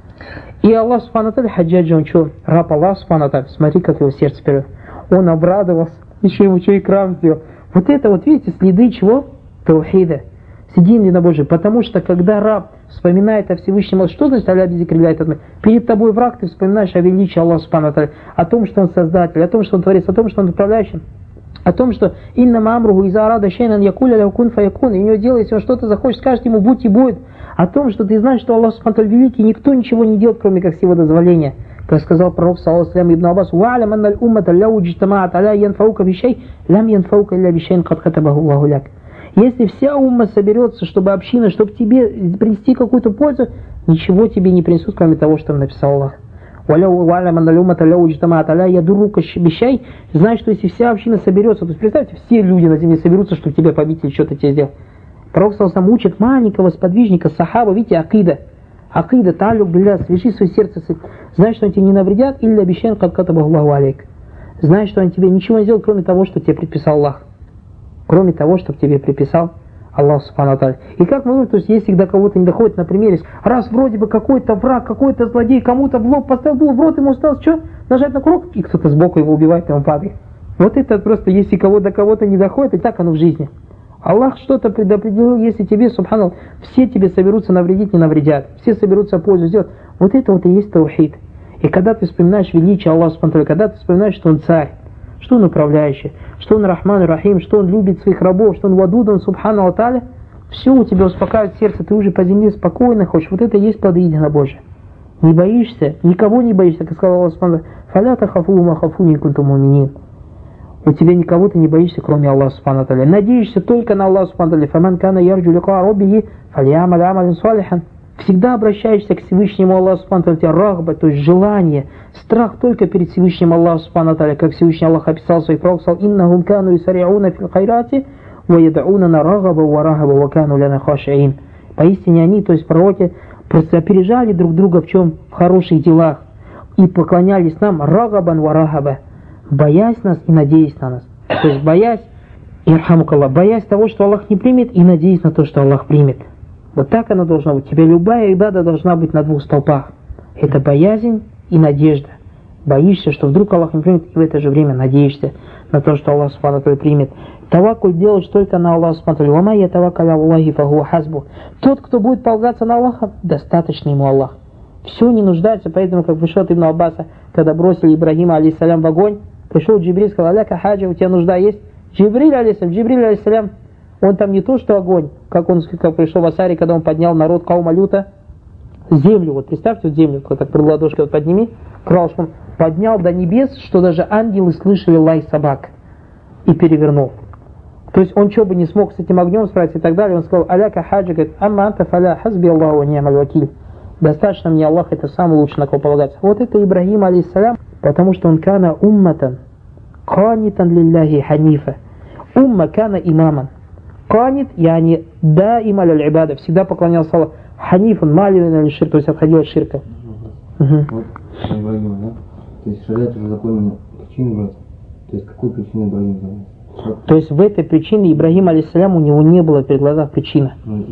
И Аллах Субхану ва Тааля Хаджаджа, он что, раб Аллах Субхану ва Тааля, смотри, как его сердце первое. Он обрадовался, еще ему что, икрам сделал. Вот это вот, видите, следы чего? Таухида. Сидим на Божий. Потому что когда раб вспоминает о Всевышнем, что значит аля бизикрилляхи татмаиннуль? Перед тобой враг, ты вспоминаешь о величии Аллаха Субхану ва Тааля, о том, что он создатель, о том, что он творец, о том, что он управляющий, о том, что иннама амруху иза арада шай'ан якуля лаху кун фаякун, и у него делает, если он что-то захочет, скажет ему будь и будет. О том, что ты знаешь, что Аллах Субхану ва Тааля великий, никто ничего не делает, кроме как с его дозволения. Как сказал пророк саллаллаху алейхи ва саллям Ибн Аббас: «Ва'алям анналь уммата лау джтамаат аля янфаука бишай, лям янфаука илля бишайн кад катабаху Аллаху ляк». Если вся умма соберется, чтобы община, чтобы тебе принести какую-то пользу, ничего тебе не принесут, кроме того, что написал Аллах. Знаешь, что если вся община соберется, то есть представьте, все люди на земле соберутся, чтобы тебя побить или что-то тебе сделать. Пророк сам учит маленького сподвижника, сахаба, видите, акида. Акида, талюк, билля, свяжи свое сердце. Знаешь, что они тебе не навредят, или обещаем, как катабаху Аллаху алейк. Знаешь, что они тебе ничего не сделают, кроме того, что тебе предписал Аллах. Кроме того, что тебе приписал Аллах Субхану ва Тааля. И как мы говорим, то есть если до кого-то не доходит, например, раз вроде бы какой-то враг, какой-то злодей кому-то в лоб поставил, в рот ему осталось, что? Нажать на курок, и кто-то сбоку его убивает, и он падает. Вот это просто, если кого до кого-то не доходит, и так оно в жизни. Аллах что-то предопределил, если тебе, субханаллах, все тебе соберутся навредить, не навредят, все соберутся пользу сделать. Вот это вот и есть таухид. И когда ты вспоминаешь величие Аллаха Субхану ва Тааля, когда ты вспоминаешь, что он царь, что он управляющий, что он Рахман и Рахим, что он любит своих рабов, что он Вадуд, он Субхану ва Тааля, все у тебя успокаивает сердце, ты уже по земле спокойно хочешь. Вот это и есть плоды единобожия. Не боишься, никого не боишься, как сказал Аллах Субхану ва Тааля: «Фаля тахафу ма хафуни кунтум муминин». У тебя никого ты не боишься, кроме Аллаха Субхану ва Тааля. Надеешься только на Аллаха Субхану ва Тааля. «Фаман кана ярджу лика раббихи фальямаль амалин салихан». Всегда обращаешься к Всевышнему Аллаху Субхану ва Тааля, рахба, то есть желание, страх только перед Всевышним Аллаху Субхану ва Тааля, как Всевышний Аллах описал своих пророков: «Иннахум кану юсари'уна фил хайрати ва яд'унана рагаба ва рагаба ва кану ляна хаши'ин». Поистине они, то есть пророки, просто опережали друг друга в чем? В хороших делах, и поклонялись нам рагабан ва рагаба, боясь нас и надеясь на нас. То есть боясь, ирхамукаллах, боясь того, что Аллах не примет, и надеясь на то, что Аллах примет. Вот так оно должно быть. Тебе любая ибада должна быть на двух столпах. Это боязнь и надежда. Боишься, что вдруг Аллах не примет, и в это же время надеешься на то, что Аллах Субхану ва Тааля примет. Таваккуль делаешь только на Аллаха Субхану ва Тааля. «Ва ма ятаваккаль ала Аллахи фахуа хасбух». Тот, кто будет полагаться на Аллаха, достаточно ему Аллах. Все не нуждается, поэтому, как пришел Ибн Аббаса, когда бросили Ибрагима алейхиссалям в огонь, пришел Джибриль, сказал: «Аляка хаджа, у тебя нужда есть?» Джибриль алейхиссалям, Джибриль алейхиссалям, он там не то, что огонь, как он как пришел в Асаре, когда он поднял народ Каума Люта, землю, вот представьте, вот землю, вот так при ладошке вот подними, кралшком, поднял до небес, что даже ангелы слышали лай собак, и перевернул. То есть он что бы не смог с этим огнем справиться и так далее, он сказал: «Аляка хаджа», говорит: «Амма анта фаля хазби Аллаху ва ни'маль вакиль». Достаточно мне Аллах, это самый лучший, на кого полагаться. Вот это Ибрагим алейхиссалям, потому что он кана умматан, канитан лилляхи ханифа. Умма кана имаман. Канит, яни да ималь аль-ибада, всегда поклонялся Аллаху. Ханифун малин аль-ширк, то есть отходил от ширка. Вот, Ибрагима, да? То есть шариат уже законно причину брать. То есть какую причину Ибрагим знает? То есть в этой причине Ибрагим алейхиссалям, у него не было перед глазами причины.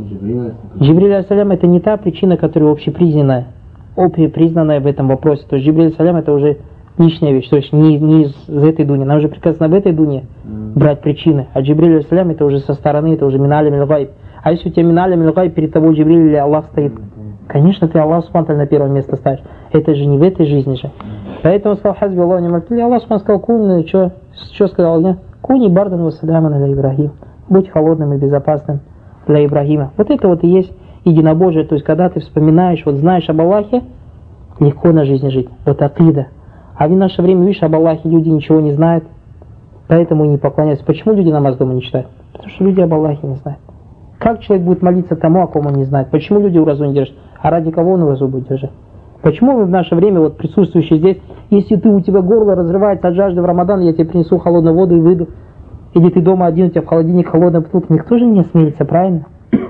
Джибриль алейхиссалям это не та причина, которая общепризнанная, общепризнанная в этом вопросе. То есть Джибриль алейхиссалям это уже лишняя вещь, то есть не, не из, из этой дуни. Нам уже приказано в этой дуне mm. брать причины. А Джибриль алейхиссалям это уже со стороны, это уже минали мил-гайб. А если у тебя минали мил-гайб, перед тобой Джибриль или Аллах стоит, конечно, ты Аллах субхану на первое место ставишь. Это же не в этой жизни же. Поэтому сказал хазби Аллах не мальтули. Аллах сказал, куни, что, что сказал, не? Куни бардан вассаляман аля Ибрагим. Будь холодным и безопасным для Ибрагима. Вот это вот и есть единобожие. То есть, когда ты вспоминаешь, вот знаешь об Аллахе, легко на жизни жить. Вот акида. А в наше время, видишь, об Аллахе люди ничего не знают, поэтому и не поклоняются. Почему люди намаз дома не читают? Потому что люди об Аллахе не знают. Как человек будет молиться тому, о ком он не знает? Почему люди уразу не держат? А ради кого он уразу будет держать? Почему мы в наше время, вот присутствующие здесь, если ты, у тебя горло разрывается от жажды в Рамадан, я тебе принесу холодную воду и выйду, или ты дома один, у тебя в холодильник холодная бутылка, никто же не осмелится, правильно?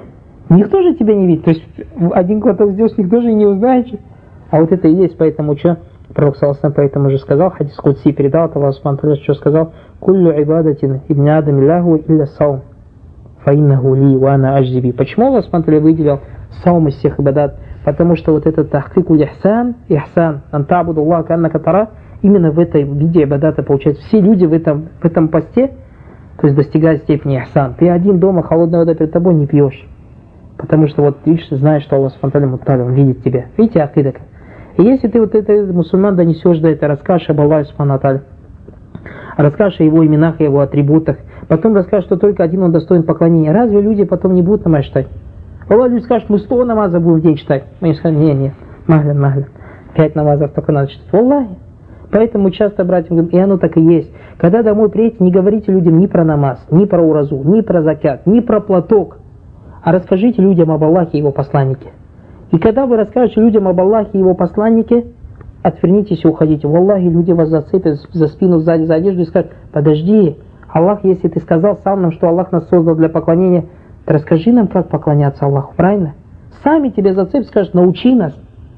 Никто же тебя не видит. То есть один глоток сделаешь, никто же и не узнает. А вот это и есть, поэтому что? Пророк саллаллаху поэтому же сказал, хадис Кудси передал от Аллаха субхану ва тааля, что сказал: «Куллю ибадатин ибн адам лаху илля саум, фаиннаху ли ва ана аджиби». Почему Аллах субхану ва тааля выделил саум из всех ибадат? Потому что вот этот тахкику ихсан, ихсан, антабуду Аллах каннака тара, именно в этой виде ибадата получается. Все люди в этом, в этом посте, то есть достигают степени ихсан. Ты один дома, холодная вода перед тобой не пьешь. Потому что вот видишь, знаешь, что Аллах субхану ва тааля, он видит тебя. Видите, акида. И если ты вот это мусульман донесешь до этого, расскажешь об Аллахе субхану ва тааля, расскажешь о его именах и его атрибутах, потом расскажешь, что только один он достоин поклонения, разве люди потом не будут намаз читать? Аллах люди скажут, мы сто намазов будем в день читать. Мы скажем, не, не, махлян, махлян, пять намазов только надо читать. Аллахи. Поэтому часто братьям говорим, и оно так и есть. Когда домой приедете, не говорите людям ни про намаз, ни про уразу, ни про закят, ни про платок, а расскажите людям об Аллахе и его посланнике. И когда вы расскажете людям об Аллахе и его посланнике, отвернитесь и уходите. В Аллахе люди вас зацепят за спину, сзади, за одежду и скажут: подожди, Аллах, если ты сказал сам нам, что Аллах нас создал для поклонения, ты расскажи нам, как поклоняться Аллаху, правильно? Сами тебя зацепят, скажут: научи нас.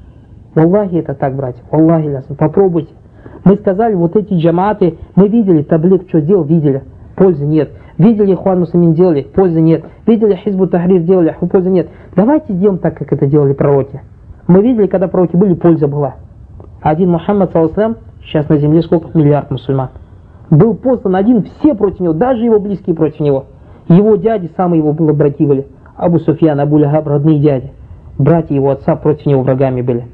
В Аллахе это так, братья, в Аллахе, попробуйте. Мы сказали, вот эти джамааты, мы видели, таблик что делал, видели, пользы нет. Видели, Ихван Муслимин делали, пользы нет. Видели, Хизбут Тахрир делали, пользы нет. Давайте сделаем так, как это делали пророки. Мы видели, когда пророки были, польза была. Один Мухаммад, саллаллаху, сейчас на земле сколько? Миллиард мусульман. Был послан один, все против него, даже его близкие против него. Его дяди, самые его было братья, Абу Суфьян, Абу Лахаб, родные дяди. Братья его отца против него врагами были.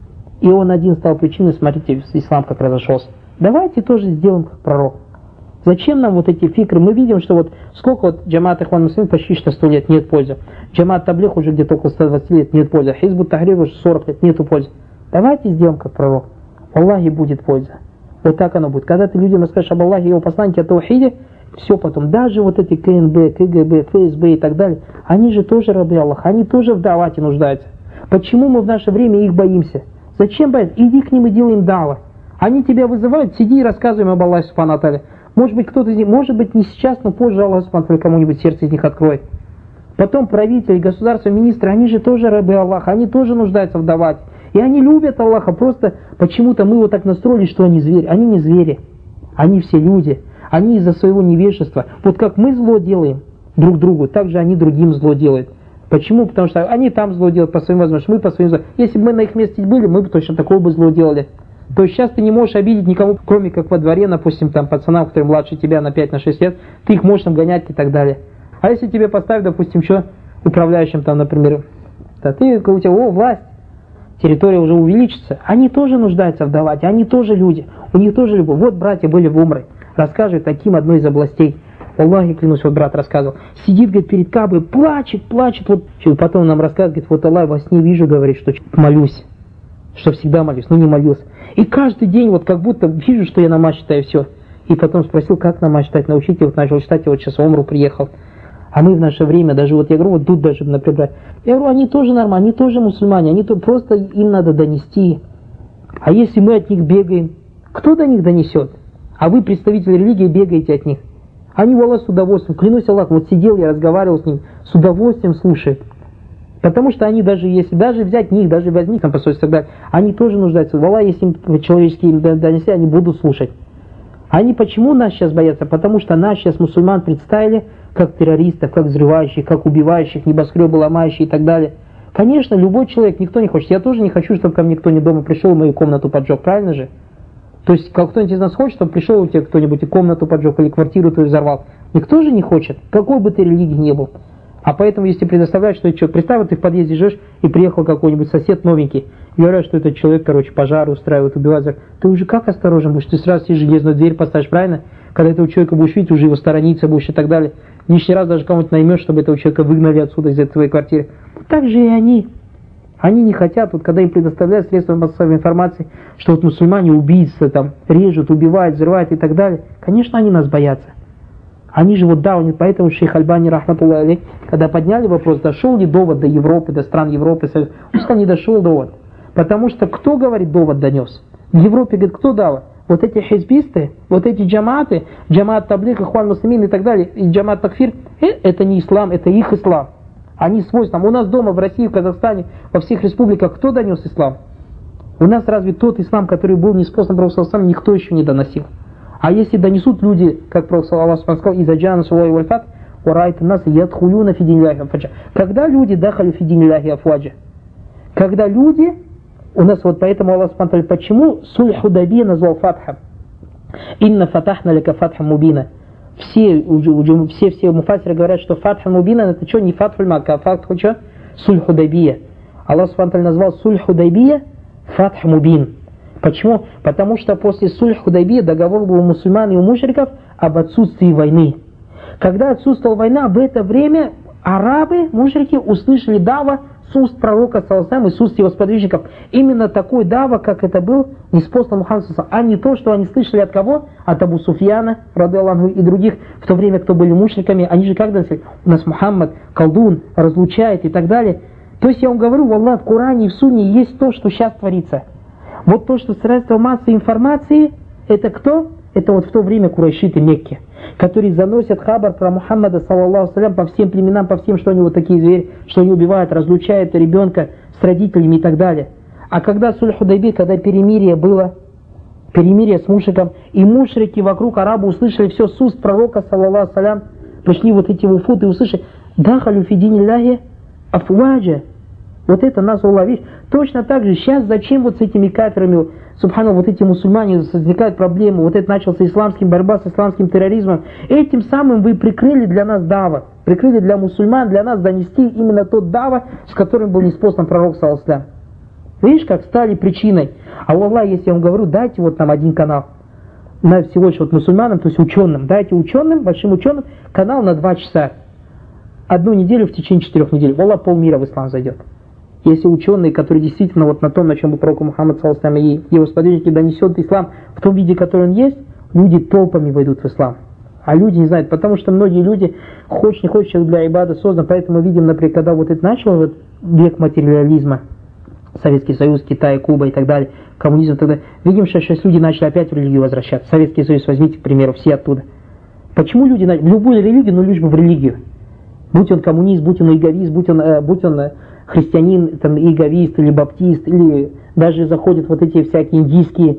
И он один стал причиной, смотрите, ислам как разошелся. Давайте тоже сделаем как пророк. Зачем нам вот эти фикры? Мы видим, что вот сколько вот джамаат Ихван Муслимин почти что сто лет, нет пользы. Джамаат Таблих уже где-то около ста двадцати лет, нет пользы. Хизбут Тахрир уже сорок лет, нету пользы. Давайте сделаем как пророк. В Аллахе будет польза. Вот так оно будет. Когда ты людям расскажешь об Аллахе и его посланнике, о таухиде, все потом, даже вот эти КНБ, КГБ, ФСБ и так далее, они же тоже рабы Аллаха, они тоже в давате нуждаются. Почему мы в наше время их боимся? Зачем бояться? Иди к ним и делай им дава. Они тебя вызывают, сиди и рассказывай им об Аллахе субхану ва тааля. Может быть, кто-то из них, может быть, не сейчас, но позже Аллах субхану ва тааля кому-нибудь сердце из них откроет. Потом правители, государства, министры, они же тоже рабы Аллаха, они тоже нуждаются в давате. И они любят Аллаха, просто почему-то мы вот так настроили, что они звери. Они не звери, они все люди. Они из-за своего невежества. Вот как мы зло делаем друг другу, так же они другим зло делают. Почему? Потому что они там зло делают по своим возможностям, мы по своим зло. Если бы мы на их месте были, мы бы точно такое бы зло делали. То есть сейчас ты не можешь обидеть никому, кроме как во дворе, допустим, там пацанам, которые младше тебя на пять-шесть лет, ты их можешь там гонять и так далее. А если тебе поставить, допустим, что управляющим там, например, да ты, у тебя, о, власть, территория уже увеличится, они тоже нуждаются в давате, они тоже люди, у них тоже любовь. Вот братья были в Умре, рассказывают таким одной из областей. Аллахе клянусь, вот брат рассказывал, сидит, говорит, перед Кабой, плачет, плачет, вот, потом нам рассказывает, говорит, вот Аллах во сне вижу, говорит, что молюсь, что всегда молюсь, но не молился. И каждый день вот как будто вижу, что я намаз читаю, все. И потом спросил, как намаз читать, научите, вот начал читать, и вот сейчас в Умру приехал. А мы в наше время, даже вот я говорю, вот тут даже, например, я говорю, они тоже нормально, они тоже мусульмане, они то просто им надо донести. А если мы от них бегаем, кто до них донесет? А вы, представители религии, бегаете от них. Они, Аллах, с удовольствием, клянусь Аллахом, вот сидел я, разговаривал с ним, с удовольствием слушают. Потому что они даже, если даже взять них, даже возьми там посольство и так далее, они тоже нуждаются. Аллах, если им человеческие им донесли, они будут слушать. Они почему нас сейчас боятся? Потому что нас сейчас мусульман представили как террористов, как взрывающих, как убивающих, небоскребы ломающих и так далее. Конечно, любой человек, никто не хочет. Я тоже не хочу, чтобы ко мне кто-нибудь дома пришел и мою комнату поджег, правильно же? То есть, как кто-нибудь из нас хочет, чтобы пришел у тебя кто-нибудь и комнату поджег, или квартиру твою взорвал. Никто же не хочет, какой бы ты религии ни был. А поэтому, если предоставляют, что человек, представь, ты в подъезде живешь, и приехал какой-нибудь сосед новенький, и говорят, что этот человек, короче, пожар устраивает, убивает, ты уже как осторожен будешь, ты сразу себе железную дверь поставишь, правильно? Когда этого человека будешь видеть, уже его сторониться будешь и так далее. Лишний раз даже кого-нибудь наймешь, чтобы этого человека выгнали отсюда, из этой твоей квартиры. Так же и они. Они не хотят, вот когда им предоставляют средства массовой информации, что вот мусульмане убийцы, там, режут, убивают, взрывают и так далее, конечно, они нас боятся. Они же вот да, у них, поэтому шейх Альбани, рахматуллах алейх, когда подняли вопрос, дошел ли довод до Европы, до стран Европы, он сказал, не дошел довод. Потому что кто, говорит, довод донес? В Европе, говорит, кто дал? Вот эти хизбисты, вот эти джамааты, джамаат таблиг, ихван муслимин и так далее, и джамаат такфир, это не ислам, это их ислам. Они свой ислам. У нас дома, в России, в Казахстане, во всех республиках, кто донес ислам? У нас разве тот ислам, который был неспослан Пророку саллаллаху алейхи ва саллям, никто еще не доносил. А если донесут люди, как Пророк саллаллаху алейхи ва саллям сказал, «Иза джана сулай валь фат, урайт нас ядхулюна фи динилляхи афваджа». Когда люди дахали фи динилляхи афваджа? Когда люди, у нас вот поэтому Аллах субхану ва тааля, почему суль Худайбия назвал фатхом? «Инна фатахна лака фатхам мубина». Все, все, все муфассиры говорят, что фатхам мубина это что, не фатхуль Макка, а фатху что? Суль Худайбия. Аллах субхану ва тааля назвал суль Худайбия фатх мубин. Почему? Потому что после суль Худайбия договор был у мусульман и у мушриков об отсутствии войны. Когда отсутствовала война, в это время арабы, мушрики, услышали дава с уст пророка саллаллаху и с уст его сподвижников. Именно такой дава, как это был ниспослан Мухаммад саллаллаху алейхи ва саллям, а не то, что они слышали от кого? От Абу Суфьяна, радиаллаху, и других, в то время, кто были мушриками. Они же как донесли? У нас Мухаммад, колдун, разлучает и так далее. То есть я вам говорю, в Аллах, в Коране и в Сунне есть то, что сейчас творится. Вот то, что средства массовой информации, это кто? Это вот в то время курайшиты Мекки, которые заносят хабар про Мухаммада, саллаллаху алейхи, по всем племенам, по всем, что они вот такие звери, что они убивают, разлучают ребенка с родителями и так далее. А когда суль Худайбия, когда перемирие было, перемирие с мушриком, и мушрики вокруг арабы услышали все с уст пророка, саллаллаху алейхи, пришли вот эти вуфуты и услышали, дахалю фи динилляхи афваджа. Вот это нас уловишь. Точно так же сейчас зачем вот с этими кафирами, субхану, вот эти мусульмане возникают проблемы, вот это начался исламским, борьба с исламским терроризмом. Этим самым вы прикрыли для нас дава, прикрыли для мусульман, для нас донести именно тот дава, с которым был ниспослан пророк саллаллаху алейхи ва саллям. Видишь, как стали причиной. А у Аллаха, если я вам говорю, дайте вот нам один канал, на всего лишь вот мусульманам, то есть ученым, дайте ученым, большим ученым, канал на два часа. Одну неделю в течение четырех недель. Аллах полмира в ислам зайдет. Если ученые, которые действительно вот на том, на чем был пророк Мухаммад саллаллаху алейхи ва саллям и его сподвижники, донесет ислам в том виде, который он есть, люди толпами войдут в ислам. А люди не знают, потому что многие люди, хочешь не хочешь, человек для ибада создан, поэтому видим, например, когда вот это начало, вот век материализма, Советский Союз, Китай, Куба и так далее, коммунизм и так далее, видим, что сейчас люди начали опять в религию возвращаться. Советский Союз, возьмите, к примеру, все оттуда. Почему люди начали, в любую религию, но лишь бы в религию. Будь он коммунист, будь он иеговист, будь он, э, будь он э, христианин, там, иеговист или баптист, или даже заходят вот эти всякие индийские,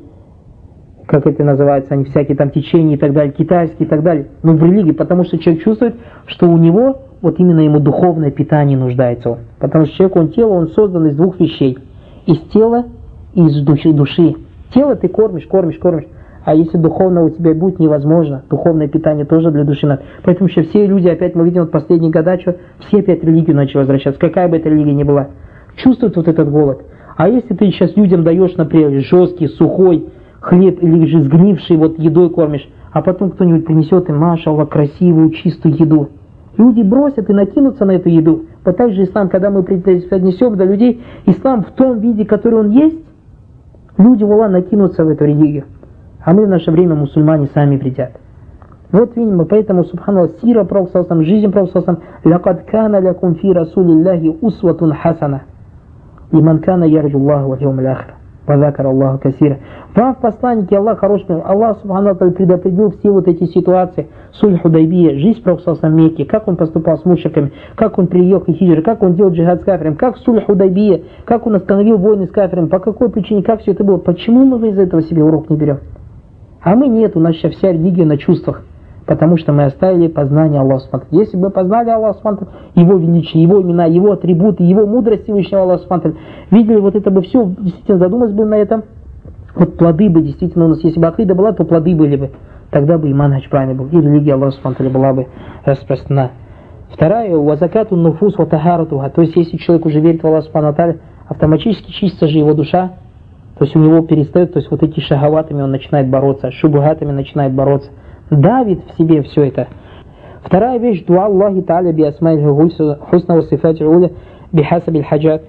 как это называется, они всякие там течения и так далее, китайские и так далее, но в религии, потому что человек чувствует, что у него, вот именно ему духовное питание нуждается он. Потому что человек, он тело, он создан из двух вещей. Из тела и из души. души. Тело ты кормишь, кормишь, кормишь. А если духовно у тебя будет, невозможно. Духовное питание тоже для души надо. Поэтому еще все люди, опять мы видим, вот последние года, что все опять в религию начали возвращаться. Какая бы эта религия ни была. Чувствуют вот этот голод. А если ты сейчас людям даешь, например, жесткий, сухой хлеб или же сгнивший, вот едой кормишь, а потом кто-нибудь принесет им, машаллах, красивую, чистую еду. Люди бросят и накинутся на эту еду. Вот так же ислам, когда мы поднесем до людей, ислам в том виде, который он есть, люди, валла, накинутся в эту религию. А мы в наше время, мусульмане, сами вредят. Вот видимо, поэтому, субханаллах, сира пророка саллаллаху алейхи ва саллям, жизнь пророка саллаллаху алейхи ва саллям, «Лакад кана лякум фи расулиллахи усватун хасана, лиман кана ярджу Аллаху валь яумил ахир». вазакар Аллаху касира. Вам в посланнике Аллах хороший, Аллах субхану ва предопределил все вот эти ситуации. Суль Худайбия, жизнь Пророка в Мекке, как он поступал с мушриками, как он приехал хиджр, как он делал джихад с кафиром, как Суль Худайбия, как он остановил войны с кафиром, по какой причине, как все это было. Почему мы из этого себе урок не берем? А мы нет, у нас сейчас вся религия на чувствах. Потому что мы оставили познание Аллаха Субхану. Если бы мы познали Аллаха Субхану, Его величие, Его имена, Его атрибуты, Его мудрость Всевышнего Аллаха Субхану, видели вот это бы все, действительно задумались бы на этом, вот плоды бы действительно у нас, если бы акида была, то плоды были бы. Тогда бы и манхадж правильный был, и религия Аллаха Субхану была бы распространена. Вторая, вазакату нуфус ва тахаратуха. То есть, если человек уже верит в Аллаха Субхану, автоматически чистится же его душа, то есть у него перестает, то есть вот эти шахаватами он начинает бороться, шубухатами начинает бороться. Давит в себе все это. Вторая вещь, дуа Аллахи Та'аля би асма'ихи хусна ва сифати уля би хасаби хаджат.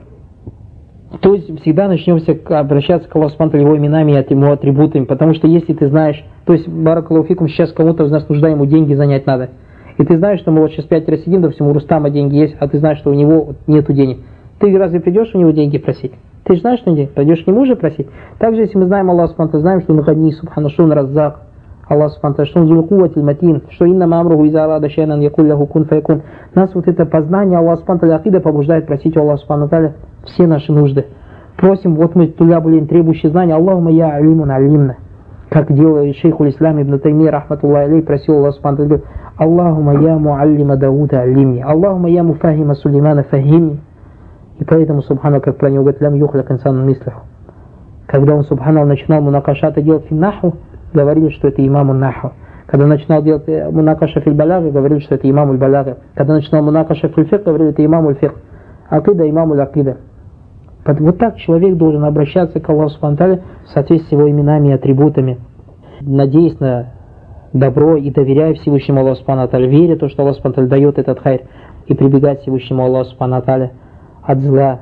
То есть всегда начнемся обращаться к Аллаху Субхану его именами и его атрибутами, потому что если ты знаешь, то есть баракаллаху фикум, сейчас кому-то из нас нужда ему деньги занять надо, и ты знаешь, что мы вот сейчас пять раз сидим, допустим, у Рустама деньги есть, а ты знаешь, что у него нету денег. Ты разве придешь у него деньги просить? Ты же знаешь, что деньги? Пойдешь к нему же просить? Также, если мы знаем Аллаха Субхану, знаем, что он гани, субхану, что он раззак, Аллах Субхану, что он зулкуватиль матин, что инна мамруху иза арада шай'ан якуль лаху кун фаякун. Нас вот это познание Аллаха Субхану акида побуждает просить у Аллаха Субхану все наши нужды. Просим, вот мы туда были требующие знания, Аллахума я алимун алимна. Как делает шейхуль ислам ибн Таймия, рахматуллахи алейх, просил Аллах Субхану, Аллахума я муаллима Дауда алимни, Аллахума я муфахима Сулеймана фахимни. И поэтому, субхану, как про него говорит, лям юхляк инсану мислиху. Когда он, субхану, начинал мунакашата делать финнаху, говорили, что это имаму наху. Когда начинал делать мунакаша фил балага, говорили, что это имаму балага. Когда начинал мунакаша фил фик, говорили, это имаму фик. Акида, имаму акида. Вот так человек должен обращаться к Аллаху Субхану в соответствии с его именами и атрибутами, надеясь на добро и доверяя Всевышнему Аллаху Субхану, веря в то, что Аллах Субхану дает этот хайр, и прибегать к Всевышнему Аллаху Субхану от зла,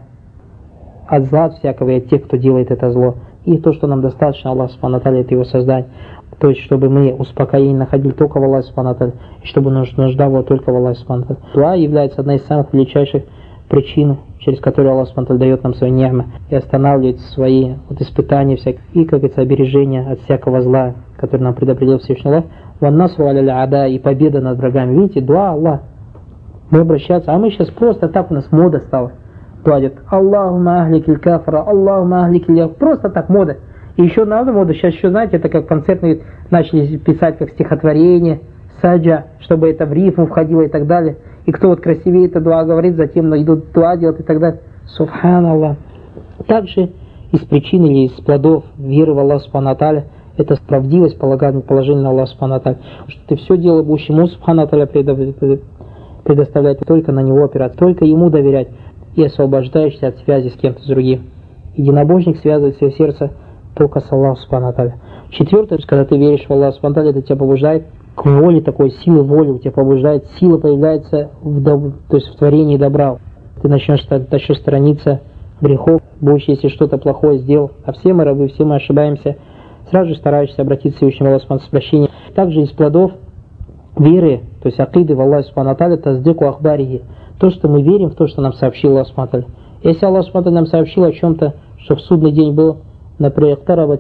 от зла от всякого и от тех, кто делает это зло. И то, что нам достаточно, Аллах Субхану ва Тааля, это его создание. То есть, чтобы мы успокоение находили только в Аллахе Субхану ва Тааля, и чтобы нужда была только в Аллахе Субхану ва Тааля. Дуа является одной из самых величайших причин, через которые Аллах Субхану ва Тааля дает нам свои нигмы и останавливает свои вот испытания всякие, и, как говорится, обережения от всякого зла, который нам предопределил Всевышний Аллах. Ван насру аля ада, и победа над врагами. Видите, дуа Аллах. Мы обращаться, а мы сейчас просто так, у нас мода стала. Платят Аллахума ахликиль кафара, Аллахума ахликиль, просто так мода. И еще надо мода, сейчас еще, знаете, это как концертные начали писать как стихотворение, саджа, чтобы это в рифму входило и так далее. И кто вот красивее это дуа говорит, затем идут дуа делать и так далее. Субханаллах. Также из причин или из плодов веры в Аллаха Субхану ва Тааля это правдивость, положение на Аллаха Субхану ва Тааля. Что ты все дело будешь ему Субхану ва Тааля предоставлять, только на него опираться, только ему доверять. И освобождаешься от связи с кем-то с другим. Единобожник связывает свое сердце только с Аллахом Субхану ва Тааля. Четвертое, когда ты веришь в Аллаха Субхану ва Тааля, это тебя побуждает к воле, такой силы воли, у тебя побуждает, сила появляется в, доб... то есть в творении добра. Ты начнешь, начнешь сторониться грехов, будешь, если что-то плохое сделал. А все мы рабы, все мы ошибаемся. Сразу же стараешься обратиться к Всевышнему Аллаху Субхану с прощением. Также из плодов веры, то есть акиды в Аллахе Субхану ва Тааля, таздику ахбарихи. То, что мы верим в то, что нам сообщил Аллах Субхану ва Тааля. Если Аллах Субхану ва Тааля нам сообщил о чем-то, что в судный день был, например,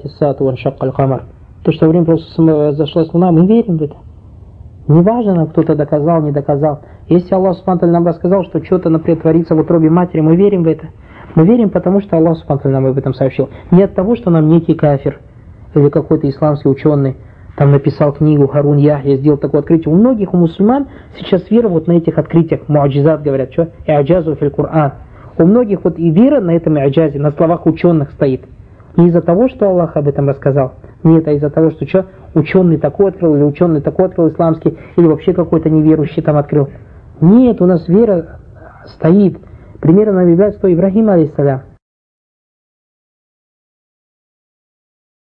то, что время просто зашлась луна, мы верим в это. Неважно, нам кто-то доказал, не доказал. Если Аллах Субхану ва Тааля нам рассказал, что что-то, например, творится в утробе матери, мы верим в это. Мы верим, потому что Аллах Субхану ва Тааля нам об этом сообщил. Не от того, что нам некий кафир или какой-то исламский ученый там написал книгу Харун Яхья, сделал такое открытие. У многих, у мусульман сейчас вера вот на этих открытиях, муаджизат говорят, что? И'аджазу фил Кур'ан. У многих вот и вера на этом и'аджазе, на словах ученых стоит. Не из-за того, что Аллах об этом рассказал. Нет, а из-за того, что что? Ученый такой открыл, или ученый такой открыл исламский, или вообще какой-то неверующий там открыл. Нет, у нас вера стоит. Примером нам является то Ибрахим алейхиссалям.